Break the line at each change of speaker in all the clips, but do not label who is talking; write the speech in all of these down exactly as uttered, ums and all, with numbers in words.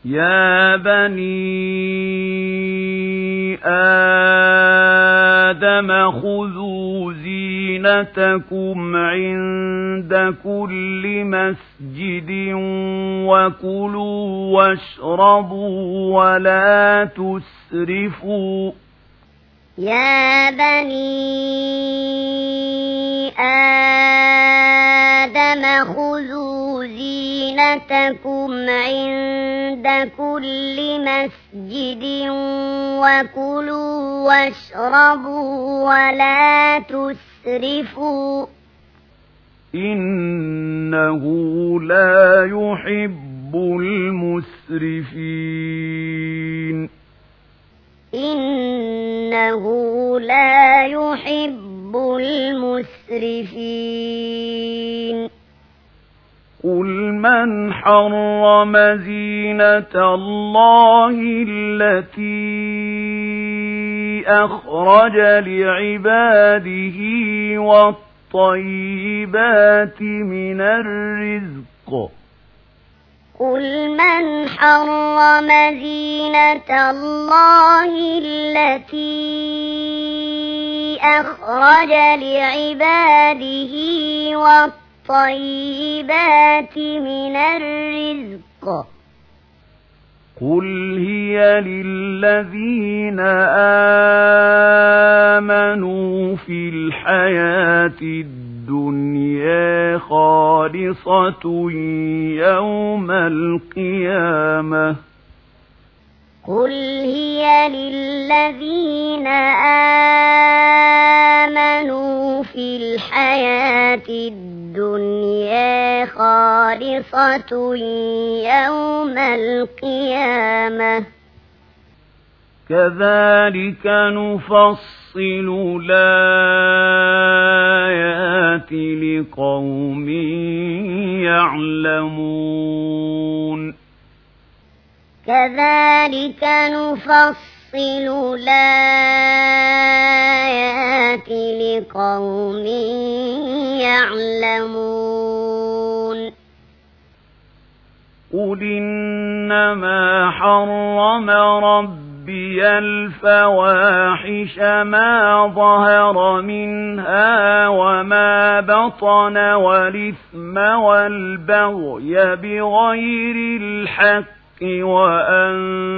يا بني آدم خذوا زينتكم عند كل مسجد وكلوا واشربوا ولا تسرفوا
يا بني آدم خذوا زينتكم عند كل مسجد وكلوا واشربوا ولا تسرفوا
إنه لا يحب المسرفين
إنه لا يحب المسرفين
قل من حرم زينة الله التي أخرج لعباده والطيبات من الرزق
قل من حرم زينة الله التي أخرج لعباده والطيبات من الرزق
قل هي للذين آمنوا في الحياة الدنيا خالصة يوم القيامة
قل هي للذين آمنوا في الحياة الدنيا خالصة يوم القيامة
كذلك نفصل الآيات لقوم يعلمون
كذلك نفصل الآيات لقوم يعلمون
قل إنما حرم ربي الفواحش ما ظهر منها وما بطن والإثم والبغي بغير الحق وأن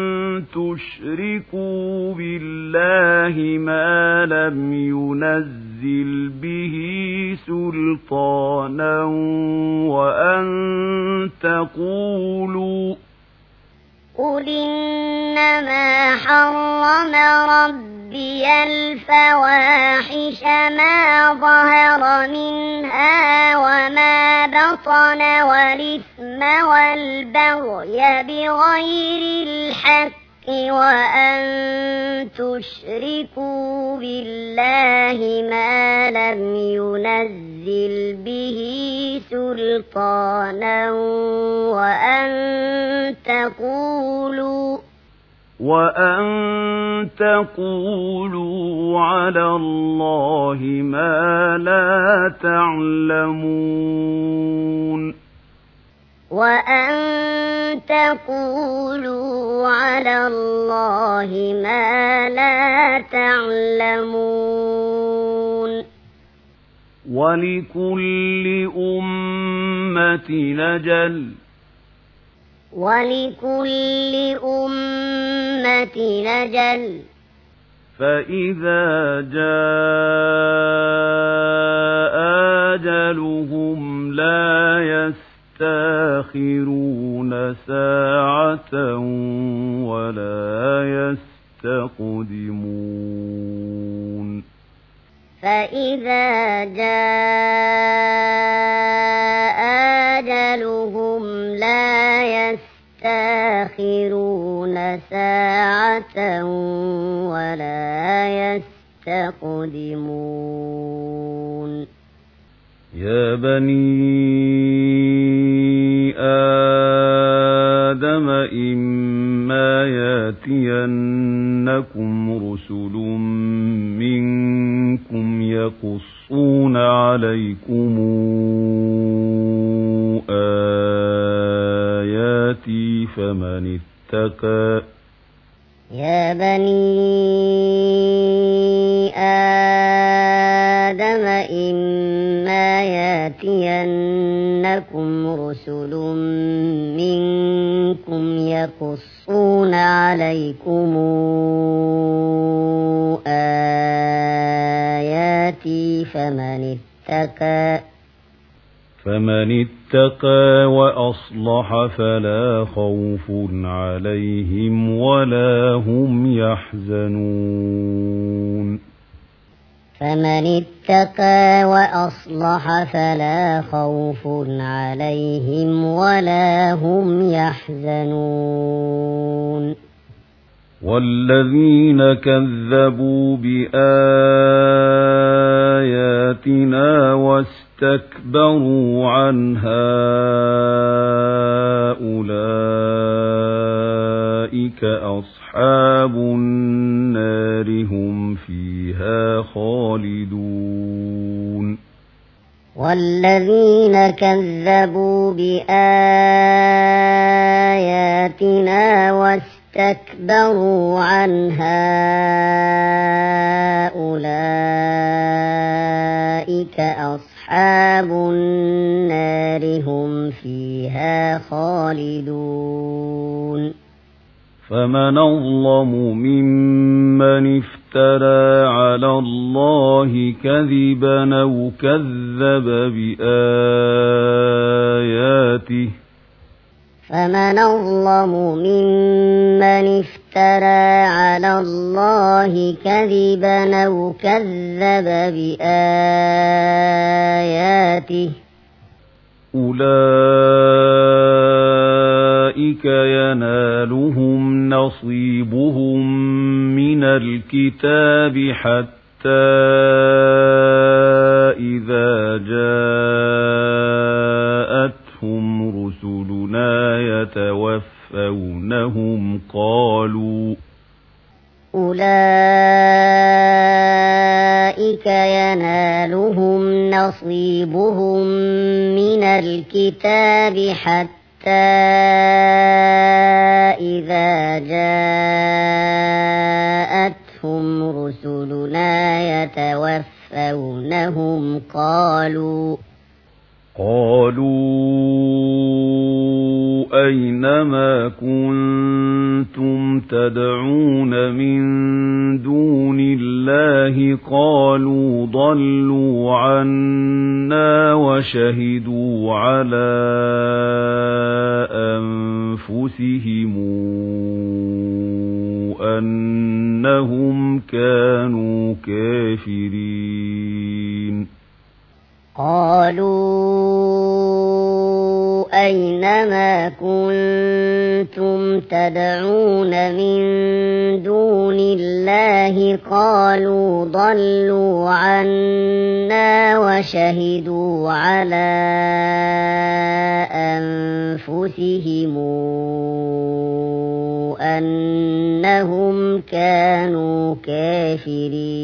تشركوا بالله ما لم ينزل به سلطانا وأن تقولوا
قل إنما حرم ربي الفواحش ما ظهر منها وما بطن والإثم والبغي بغير الحق وأن تشركوا بالله ما لم ينزل به سلطانا وأن تقولوا
وأن تقولوا على الله ما لا تعلمون
وأن تقولوا على الله ما لا تعلمون
ولكل أمة أجل
ولكل أمة أجل
فإذا جاء أجلهم لا يستأخرون ساعة ولا يستقدمون
فإذا جاء أجلهم لا يستأخرون ساعة ولا يستقدمون
يا بني آدم إما يأتينكم رسل منكم يقصون عليكم آياتي فمن اتقى
يا بني آدم إما ياتينكم رسل منكم يقصون عليكم آياتي فمن اتقى
فمن اتقى وأصلح فلا خوف عليهم ولا هم يحزنون
فمن اتقى وأصلح فلا خوف عليهم ولا هم يحزنون
والذين كذبوا بآياتنا واستكبروا عنها أولئك أصحاب النار هم فيها خالدون
والذين كذبوا بآياتنا واستكبروا عنها أولئك أصحاب النار هم فيها خالدون
فمن أظلم ممن افترى على الله كذبا أو كذب بآياته
فمن أظلم ممن افترى على الله كذبا أو كذب بآياته
أولئك ينالهم نصيبهم من الكتاب حتى إذا جاءتهم رسلنا يتوفونهم قالوا
أولئك ينالهم نصيبهم من الكتاب حتى إذا جاءتهم رسلنا يتوفونهم قالوا
قالوا أينما كنتم تدعون من دون الله قالوا ضلوا عنا وشهدوا على أنفسهم أنهم كانوا كافرين
قالوا أينما كنتم تدعون من دون الله قالوا ضلوا عنا وشهدوا على أنفسهم أنهم كانوا كافرين